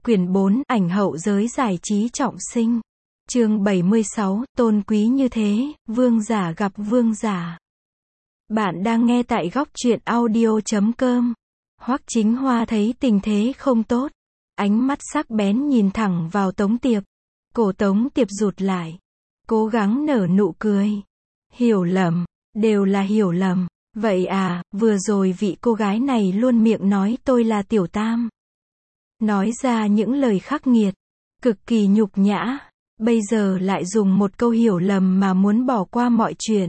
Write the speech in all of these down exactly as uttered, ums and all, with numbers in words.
Quyển bốn, ảnh hậu giới giải trí trọng sinh. Chương bảy mươi sáu, tôn quý như thế, vương giả gặp vương giả. Bạn đang nghe tại góc truyện audio chấm com. Hoắc Chính Hoa thấy tình thế không tốt, ánh mắt sắc bén nhìn thẳng vào Tống Tiệp. Cổ Tống Tiệp rụt lại, cố gắng nở nụ cười. Hiểu lầm, đều là hiểu lầm. Vậy à, vừa rồi vị cô gái này luôn miệng nói tôi là tiểu tam. Nói ra những lời khắc nghiệt, cực kỳ nhục nhã, bây giờ lại dùng một câu hiểu lầm mà muốn bỏ qua mọi chuyện.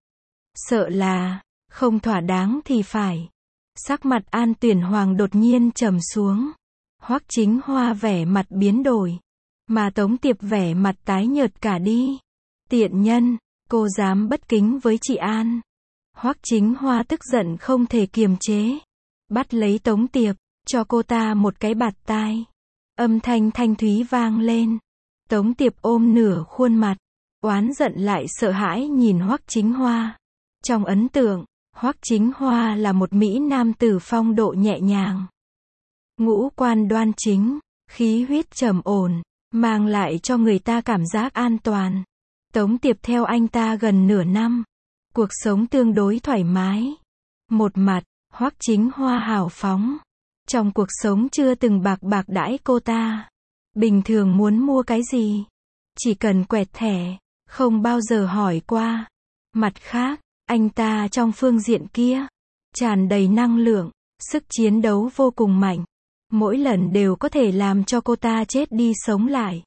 Sợ là, không thỏa đáng thì phải. Sắc mặt An Tuyển Hoàng đột nhiên trầm xuống. Hoắc Chính Hoa vẻ mặt biến đổi, mà Tống Tiệp vẻ mặt tái nhợt cả đi. Tiện nhân, cô dám bất kính với chị An. Hoắc Chính Hoa tức giận không thể kiềm chế, bắt lấy Tống Tiệp, cho cô ta một cái bạt tai. Âm thanh thanh thúy vang lên. Tống Tiệp ôm nửa khuôn mặt, oán giận lại sợ hãi nhìn Hoắc Chính Hoa. Trong ấn tượng, Hoắc Chính Hoa là một mỹ nam tử phong độ nhẹ nhàng, ngũ quan đoan chính, khí huyết trầm ổn, mang lại cho người ta cảm giác an toàn. Tống Tiệp theo anh ta gần nửa năm, cuộc sống tương đối thoải mái. Một mặt, Hoắc Chính Hoa hào phóng, trong cuộc sống chưa từng bạc bạc đãi cô ta. Bình thường muốn mua cái gì, chỉ cần quẹt thẻ, không bao giờ hỏi qua. Mặt khác, anh ta trong phương diện kia, tràn đầy năng lượng, sức chiến đấu vô cùng mạnh. Mỗi lần đều có thể làm cho cô ta chết đi sống lại,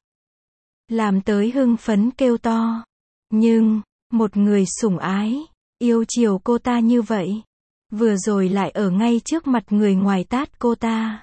làm tới hưng phấn kêu to. Nhưng, một người sủng ái, yêu chiều cô ta như vậy, vừa rồi lại ở ngay trước mặt người ngoài tát cô ta.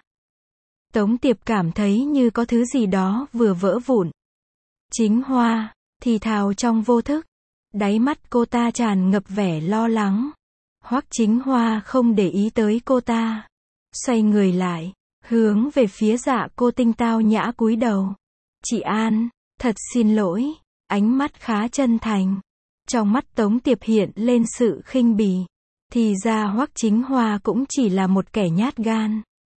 Tống Tiệp cảm thấy như có thứ gì đó vừa vỡ vụn. Chính Hoa, thì thào trong vô thức. Đáy mắt cô ta tràn ngập vẻ lo lắng. Hoắc Chính Hoa không để ý tới cô ta, xoay người lại, hướng về phía Dạ Cô Tinh tao nhã cúi đầu. Chị An, thật xin lỗi. Ánh mắt khá chân thành. Trong mắt Tống Tiệp hiện lên sự khinh bỉ. Thì ra Hoắc Chính Hoa cũng chỉ là một kẻ nhát gan,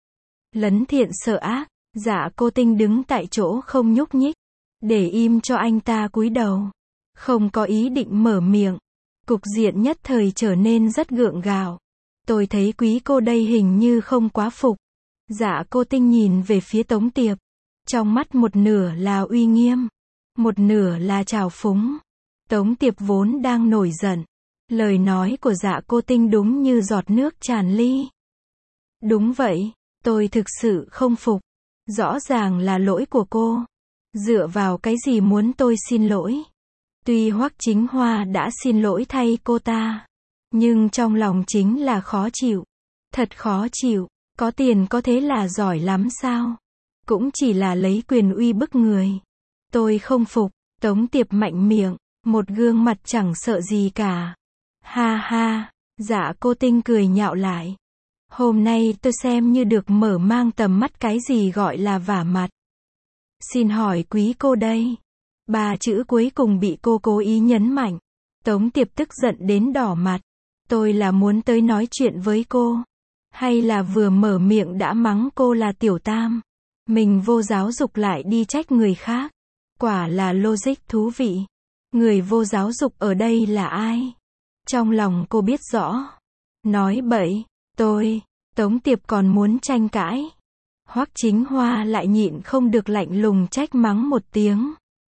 lấn thiện sợ ác. Dạ Cô Tinh đứng tại chỗ không nhúc nhích, để im cho anh ta cúi đầu, không có ý định mở miệng. Cục diện nhất thời trở nên rất gượng gạo. Tôi thấy quý cô đây hình như không quá phục. Dạ Cô Tinh nhìn về phía Tống Tiệp, trong mắt một nửa là uy nghiêm, một nửa là trào phúng. Tống Tiệp vốn đang nổi giận, lời nói của Dạ Cô Tinh đúng như giọt nước tràn ly. Đúng vậy, tôi thực sự không phục. Rõ ràng là lỗi của cô. Dựa vào cái gì muốn tôi xin lỗi? Tuy Hoắc Chính Hoa đã xin lỗi thay cô ta, nhưng trong lòng chính là khó chịu. Thật khó chịu. Có tiền có thế là giỏi lắm sao? Cũng chỉ là lấy quyền uy bức người. Tôi không phục. Tống Tiệp mạnh miệng, một gương mặt chẳng sợ gì cả. Ha ha, Dạ Cô Tinh cười nhạo lại. Hôm nay tôi xem như được mở mang tầm mắt cái gì gọi là vả mặt. Xin hỏi quý cô đây. Ba chữ cuối cùng bị cô cố ý nhấn mạnh. Tống Tiệp tức giận đến đỏ mặt. Tôi là muốn tới nói chuyện với cô, hay là vừa mở miệng đã mắng cô là tiểu tam? Mình vô giáo dục lại đi trách người khác. Quả là logic thú vị. Người vô giáo dục ở đây là ai? Trong lòng cô biết rõ. Nói bậy. Tôi, Tống Tiệp còn muốn tranh cãi. Hoắc Chính Hoa lại nhịn không được lạnh lùng trách mắng một tiếng.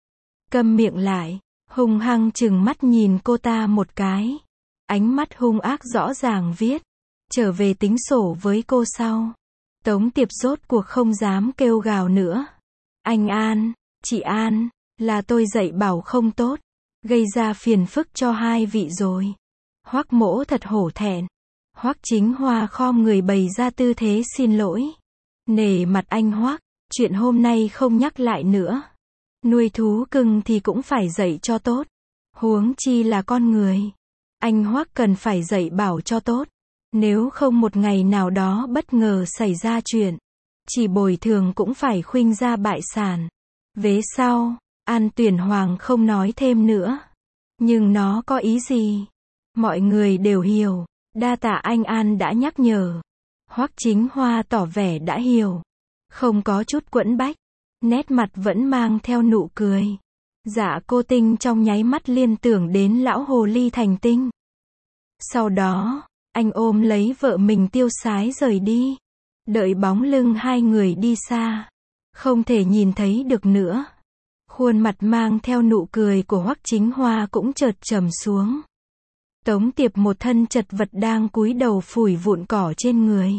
Câm miệng lại, hung hăng trừng mắt nhìn cô ta một cái. Ánh mắt hung ác rõ ràng viết, trở về tính sổ với cô sau. Tống Tiệp rốt cuộc không dám kêu gào nữa. Anh An, chị An, là tôi dạy bảo không tốt, gây ra phiền phức cho hai vị rồi. Hoắc mỗ thật hổ thẹn. Hoắc Chính Hoa khom người bày ra tư thế xin lỗi. Nể mặt anh Hoắc, chuyện hôm nay không nhắc lại nữa. Nuôi thú cưng thì cũng phải dạy cho tốt, huống chi là con người. Anh Hoắc cần phải dạy bảo cho tốt. Nếu không một ngày nào đó bất ngờ xảy ra chuyện, chỉ bồi thường cũng phải khuynh ra bại sản. Vế sau, An Tuyển Hoàng không nói thêm nữa. Nhưng nó có ý gì? Mọi người đều hiểu. Đa tạ anh An đã nhắc nhở. Hoắc Chính Hoa tỏ vẻ đã hiểu. Không có chút quẫn bách, nét mặt vẫn mang theo nụ cười. Dạ Cô Tinh trong nháy mắt liên tưởng đến lão hồ ly thành tinh. Sau đó, anh ôm lấy vợ mình tiêu sái rời đi. Đợi bóng lưng hai người đi xa, không thể nhìn thấy được nữa. Khuôn mặt mang theo nụ cười của Hoắc Chính Hoa cũng chợt trầm xuống. Tống Tiệp một thân chật vật đang cúi đầu phủi vụn cỏ trên người.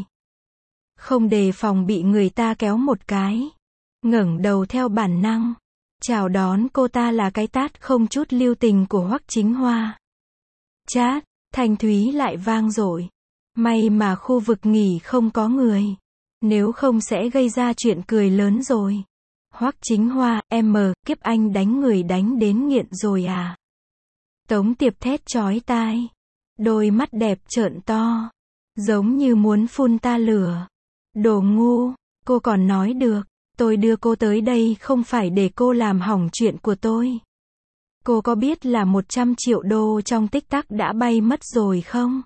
Không đề phòng bị người ta kéo một cái. Ngẩng đầu theo bản năng. Chào đón cô ta là cái tát không chút lưu tình của Hoắc Chính Hoa. Chát, thanh thúy lại vang dội. May mà khu vực nghỉ không có người. Nếu không sẽ gây ra chuyện cười lớn rồi. Hoắc Chính Hoa, em mờ, kiếp anh đánh người đánh đến nghiện rồi à? Tống Tiệp thét chói tai. Đôi mắt đẹp trợn to. Giống như muốn phun ta lửa. Đồ ngu, cô còn nói được. Tôi đưa cô tới đây không phải để cô làm hỏng chuyện của tôi. Cô có biết là một trăm triệu đô trong tích tắc đã bay mất rồi không?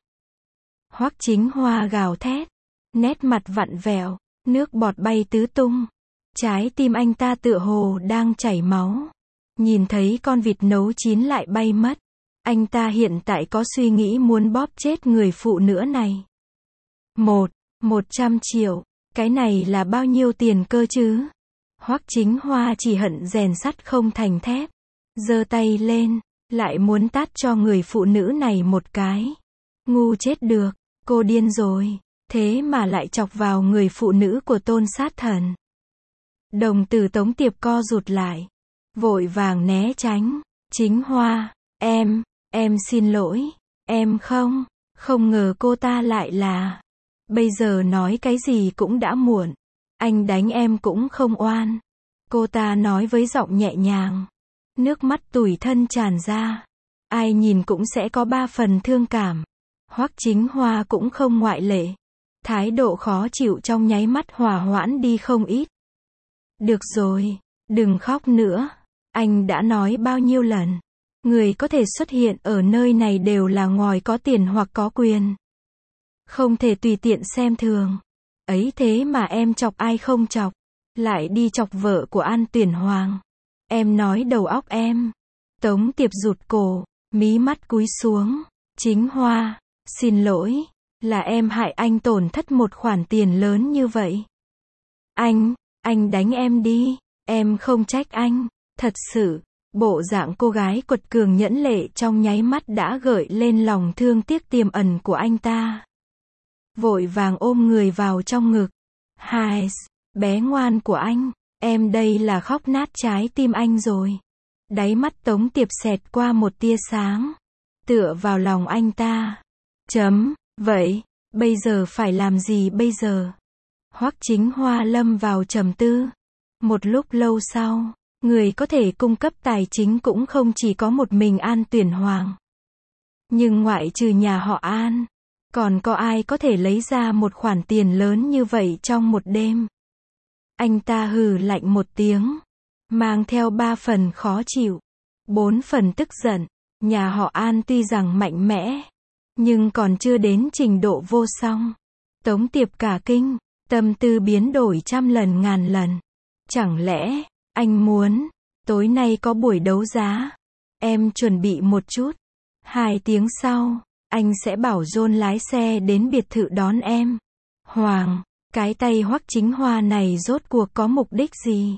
Hoắc Chính Hoa gào thét. Nét mặt vặn vẹo. Nước bọt bay tứ tung. Trái tim anh ta tựa hồ đang chảy máu. Nhìn thấy con vịt nấu chín lại bay mất. Anh ta hiện tại có suy nghĩ muốn bóp chết người phụ nữ này. Một, một trăm triệu. Cái này là bao nhiêu tiền cơ chứ? Hoắc Chính Hoa chỉ hận rèn sắt không thành thép. Giơ tay lên, lại muốn tát cho người phụ nữ này một cái. Ngu chết được, cô điên rồi. Thế mà lại chọc vào người phụ nữ của Tôn sát thần. Đồng tử Tống Tiệp co rụt lại. Vội vàng né tránh. Chính Hoa, em, em xin lỗi. Em không, không ngờ cô ta lại là. Bây giờ nói cái gì cũng đã muộn. Anh đánh em cũng không oan. Cô ta nói với giọng nhẹ nhàng. Nước mắt tủi thân tràn ra. Ai nhìn cũng sẽ có ba phần thương cảm. Hoắc Chính Hoa cũng không ngoại lệ. Thái độ khó chịu trong nháy mắt hòa hoãn đi không ít. Được rồi, đừng khóc nữa. Anh đã nói bao nhiêu lần. Người có thể xuất hiện ở nơi này đều là ngòi có tiền hoặc có quyền. Không thể tùy tiện xem thường. Ấy thế mà em chọc ai không chọc. Lại đi chọc vợ của An Tuyển Hoàng. Em nói đầu óc em. Tống Tiệp rụt cổ, mí mắt cúi xuống. Chính Hoa, xin lỗi. Là em hại anh tổn thất một khoản tiền lớn như vậy. Anh, anh đánh em đi. Em không trách anh. Thật sự, bộ dạng cô gái quật cường nhẫn lệ trong nháy mắt đã gợi lên lòng thương tiếc tiềm ẩn của anh ta. Vội vàng ôm người vào trong ngực. Hai, bé ngoan của anh, em đây là khóc nát trái tim anh rồi. Đáy mắt Tống Tiệp xẹt qua một tia sáng. Tựa vào lòng anh ta. Chấm, vậy, bây giờ phải làm gì bây giờ? Hoắc Chính Hoa lâm vào trầm tư. Một lúc lâu sau, người có thể cung cấp tài chính cũng không chỉ có một mình An Tuyển Hoàng. Nhưng ngoại trừ nhà họ An, còn có ai có thể lấy ra một khoản tiền lớn như vậy trong một đêm? Anh ta hừ lạnh một tiếng, mang theo ba phần khó chịu, bốn phần tức giận. Nhà họ An tuy rằng mạnh mẽ, nhưng còn chưa đến trình độ vô song. Tống Tiệp cả kinh, tâm tư biến đổi trăm lần ngàn lần. Chẳng lẽ, anh muốn, tối nay có buổi đấu giá? Em chuẩn bị một chút. Hai tiếng sau, anh sẽ bảo John lái xe đến biệt thự đón em. Hoàng, cái tay Hoắc Chính Hoa này rốt cuộc có mục đích gì?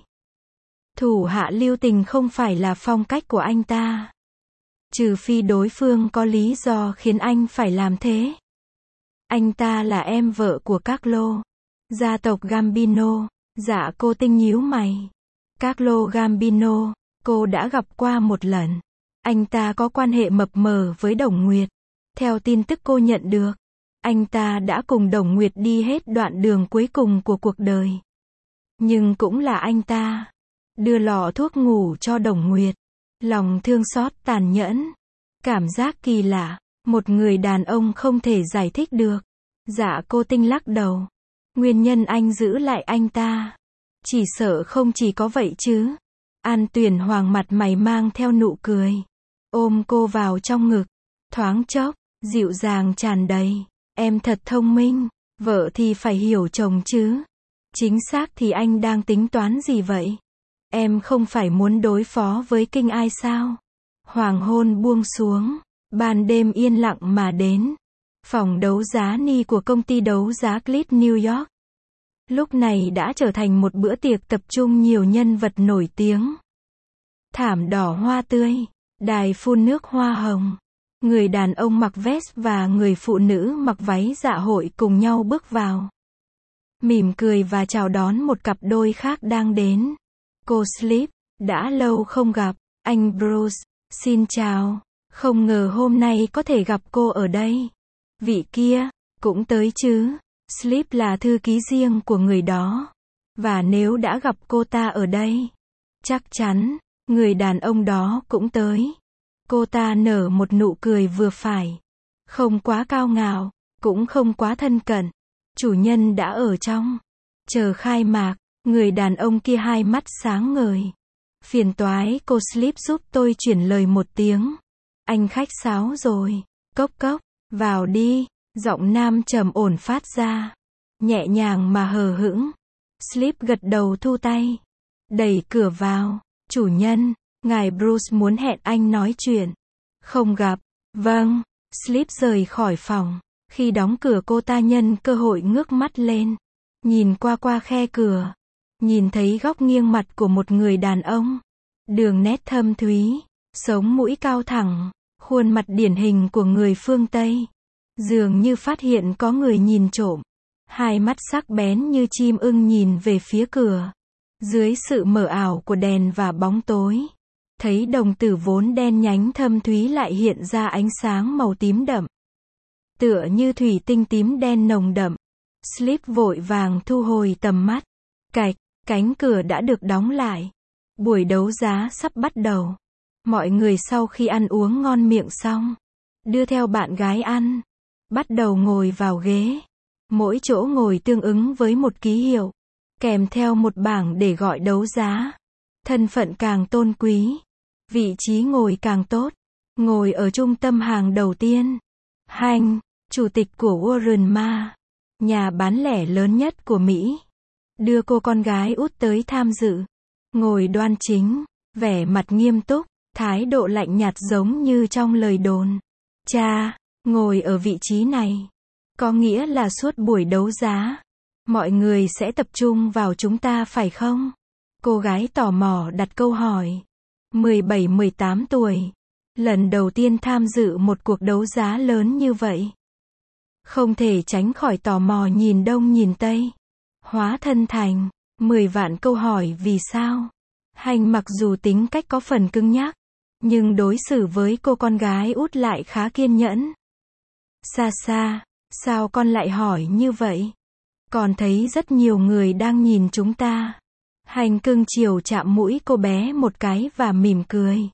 Thủ hạ lưu tình không phải là phong cách của anh ta. Trừ phi đối phương có lý do khiến anh phải làm thế. Anh ta là em vợ của Carlo, gia tộc Gambino. Dạ Cô Tinh nhíu mày. Carlo Gambino, cô đã gặp qua một lần. Anh ta có quan hệ mập mờ với Đồng Nguyệt. Theo tin tức cô nhận được, anh ta đã cùng Đồng Nguyệt đi hết đoạn đường cuối cùng của cuộc đời. Nhưng cũng là anh ta đưa lọ thuốc ngủ cho Đồng Nguyệt. Lòng thương xót tàn nhẫn. Cảm giác kỳ lạ. Một người đàn ông không thể giải thích được. Dạ Cô Tinh lắc đầu. Nguyên nhân anh giữ lại anh ta, chỉ sợ không chỉ có vậy chứ. An Tuyển Hoàng mặt mày mang theo nụ cười, ôm cô vào trong ngực. Thoáng chốc, dịu dàng tràn đầy. Em thật thông minh. Vợ thì phải hiểu chồng chứ. Chính xác thì anh đang tính toán gì vậy? Em không phải muốn đối phó với Kinh ai sao? Hoàng hôn buông xuống, ban đêm yên lặng mà đến. Phòng đấu giá Ni của công ty đấu giá Cliff New York. Lúc này đã trở thành một bữa tiệc tập trung nhiều nhân vật nổi tiếng. Thảm đỏ hoa tươi, đài phun nước hoa hồng. Người đàn ông mặc vest và người phụ nữ mặc váy dạ hội cùng nhau bước vào. Mỉm cười và chào đón một cặp đôi khác đang đến. Cô Sleep, đã lâu không gặp. Anh Bruce, xin chào. Không ngờ hôm nay có thể gặp cô ở đây. Vị kia, cũng tới chứ. Sleep là thư ký riêng của người đó. Và nếu đã gặp cô ta ở đây, chắc chắn, người đàn ông đó cũng tới. Cô ta nở một nụ cười vừa phải. Không quá cao ngạo, cũng không quá thân cận. Chủ nhân đã ở trong. Chờ khai mạc, người đàn ông kia hai mắt sáng ngời. Phiền toái cô Sleep giúp tôi chuyển lời một tiếng. Anh khách sáo rồi. Cốc cốc, vào đi. Giọng nam trầm ổn phát ra. Nhẹ nhàng mà hờ hững. Sleep gật đầu thu tay. Đẩy cửa vào. Chủ nhân, ngài Bruce muốn hẹn anh nói chuyện. Không gặp. Vâng. Sleep rời khỏi phòng. Khi đóng cửa cô ta nhân cơ hội ngước mắt lên. Nhìn qua qua khe cửa. Nhìn thấy góc nghiêng mặt của một người đàn ông. Đường nét thâm thúy. Sống mũi cao thẳng. Khuôn mặt điển hình của người phương Tây. Dường như phát hiện có người nhìn trộm. Hai mắt sắc bén như chim ưng nhìn về phía cửa. Dưới sự mờ ảo của đèn và bóng tối. Thấy đồng tử vốn đen nhánh thâm thúy lại hiện ra ánh sáng màu tím đậm. Tựa như thủy tinh tím đen nồng đậm. Sleep vội vàng thu hồi tầm mắt. Cạch, cánh cửa đã được đóng lại. Buổi đấu giá sắp bắt đầu. Mọi người sau khi ăn uống ngon miệng xong, đưa theo bạn gái ăn. Bắt đầu ngồi vào ghế. Mỗi chỗ ngồi tương ứng với một ký hiệu. Kèm theo một bảng để gọi đấu giá. Thân phận càng tôn quý. Vị trí ngồi càng tốt. Ngồi ở trung tâm hàng đầu tiên. Hank, chủ tịch của Warren Ma. Nhà bán lẻ lớn nhất của Mỹ. Đưa cô con gái út tới tham dự. Ngồi đoan chính. Vẻ mặt nghiêm túc. Thái độ lạnh nhạt giống như trong lời đồn. Cha, ngồi ở vị trí này. Có nghĩa là suốt buổi đấu giá. Mọi người sẽ tập trung vào chúng ta phải không? Cô gái tò mò đặt câu hỏi. mười bảy mười tám tuổi. Lần đầu tiên tham dự một cuộc đấu giá lớn như vậy. Không thể tránh khỏi tò mò nhìn đông nhìn tây. Hóa thân thành mười vạn câu hỏi vì sao. Hành mặc dù tính cách có phần cứng nhắc. Nhưng đối xử với cô con gái út lại khá kiên nhẫn. Xa xa, sao con lại hỏi như vậy? Con thấy rất nhiều người đang nhìn chúng ta. Hành cưng chiều chạm mũi cô bé một cái và mỉm cười.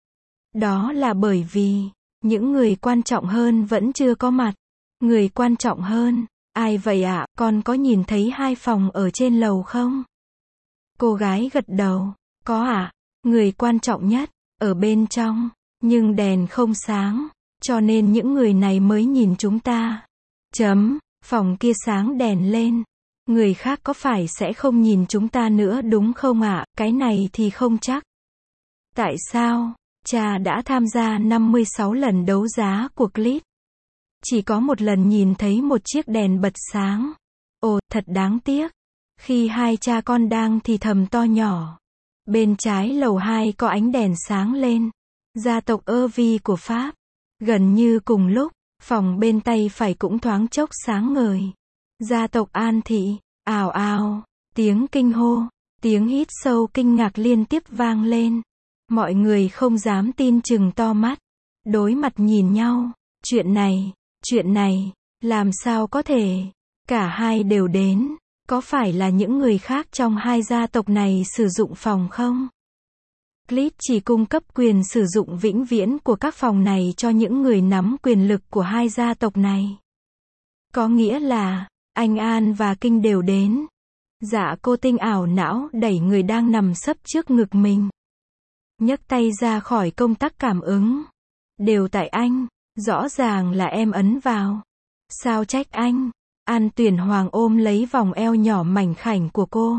Đó là bởi vì, những người quan trọng hơn vẫn chưa có mặt. Người quan trọng hơn, ai vậy ạ? À? Con có nhìn thấy hai phòng ở trên lầu không? Cô gái gật đầu. Có ạ. À? Người quan trọng nhất, ở bên trong, nhưng đèn không sáng, cho nên những người này mới nhìn chúng ta. Chấm, phòng kia sáng đèn lên. Người khác có phải sẽ không nhìn chúng ta nữa đúng không ạ? À? Cái này thì không chắc. Tại sao? Cha đã tham gia năm mươi sáu lần đấu giá của Cliff. Chỉ có một lần nhìn thấy một chiếc đèn bật sáng. Ồ, thật đáng tiếc. Khi hai cha con đang thì thầm to nhỏ. Bên trái lầu hai có ánh đèn sáng lên. Gia tộc Ervy của Pháp. Gần như cùng lúc, phòng bên tay phải cũng thoáng chốc sáng ngời. Gia tộc An Thị, ào ào, tiếng kinh hô, tiếng hít sâu kinh ngạc liên tiếp vang lên. Mọi người không dám tin chừng to mắt. Đối mặt nhìn nhau. Chuyện này, chuyện này, làm sao có thể? Cả hai đều đến. Có phải là những người khác trong hai gia tộc này sử dụng phòng không? Cliff chỉ cung cấp quyền sử dụng vĩnh viễn của các phòng này cho những người nắm quyền lực của hai gia tộc này. Có nghĩa là, anh An và Kinh đều đến. Dạ cô Tinh ảo não đẩy người đang nằm sấp trước ngực mình. Nhấc tay ra khỏi công tắc cảm ứng. Đều tại anh, rõ ràng là em ấn vào. Sao trách anh? An Tuyển Hoàng ôm lấy vòng eo nhỏ mảnh khảnh của cô.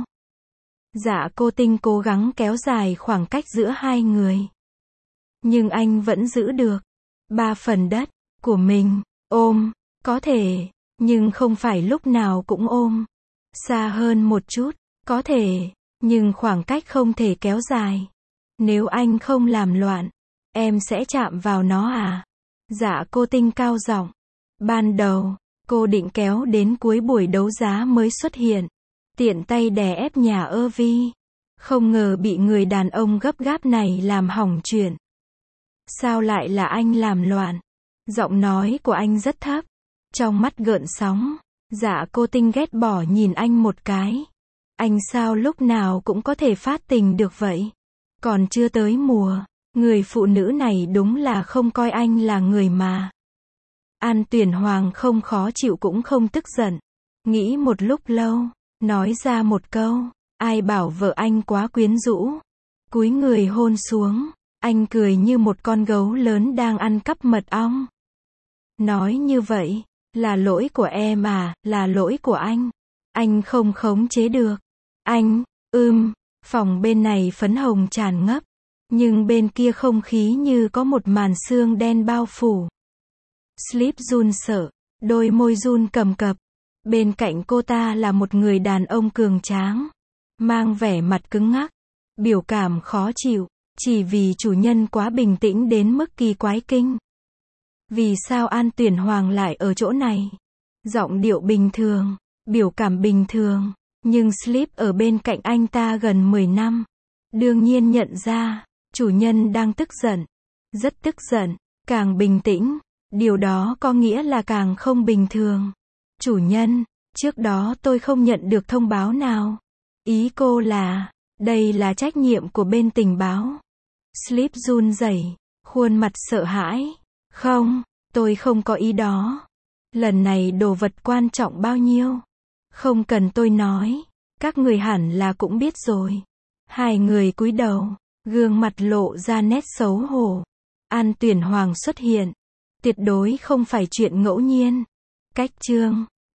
Dạ cô Tinh cố gắng kéo dài khoảng cách giữa hai người. Nhưng anh vẫn giữ được ba phần đất của mình. Ôm, có thể, nhưng không phải lúc nào cũng ôm. Xa hơn một chút, có thể, nhưng khoảng cách không thể kéo dài. Nếu anh không làm loạn, em sẽ chạm vào nó à? Dạ cô Tinh cao giọng. Ban đầu, cô định kéo đến cuối buổi đấu giá mới xuất hiện. Tiện tay đè ép nhà ơ vi. Không ngờ bị người đàn ông gấp gáp này làm hỏng chuyện. Sao lại là anh làm loạn? Giọng nói của anh rất thấp. Trong mắt gợn sóng. Dạ cô Tinh ghét bỏ nhìn anh một cái. Anh sao lúc nào cũng có thể phát tình được vậy? Còn chưa tới mùa. Người phụ nữ này đúng là không coi anh là người mà. An Tuyển Hoàng không khó chịu cũng không tức giận. Nghĩ một lúc lâu. Nói ra một câu. Ai bảo vợ anh quá quyến rũ. Cúi người hôn xuống. Anh cười như một con gấu lớn đang ăn cắp mật ong. Nói như vậy. Là lỗi của em à, là lỗi của anh. Anh không khống chế được. Anh, ưm, phòng bên này phấn hồng tràn ngập. Nhưng bên kia không khí như có một màn sương đen bao phủ. Sleep run sợ, đôi môi run cầm cập. Bên cạnh cô ta là một người đàn ông cường tráng. Mang vẻ mặt cứng ngắc. Biểu cảm khó chịu. Chỉ vì chủ nhân quá bình tĩnh đến mức kỳ quái kinh. Vì sao An Tuyển Hoàng lại ở chỗ này? Giọng điệu bình thường. Biểu cảm bình thường. Nhưng Sleep ở bên cạnh anh ta gần mười năm. Đương nhiên nhận ra. Chủ nhân đang tức giận. Rất tức giận. Càng bình tĩnh. Điều đó có nghĩa là càng không bình thường. Chủ nhân, trước đó tôi không nhận được thông báo nào. Ý cô là, đây là trách nhiệm của bên tình báo. Sleep run rẩy, khuôn mặt sợ hãi. Không, tôi không có ý đó. Lần này đồ vật quan trọng bao nhiêu? Không cần tôi nói. Các người hẳn là cũng biết rồi. Hai người cúi đầu, gương mặt lộ ra nét xấu hổ. An Tuyển Hoàng xuất hiện. Tuyệt đối không phải chuyện ngẫu nhiên. Cách chương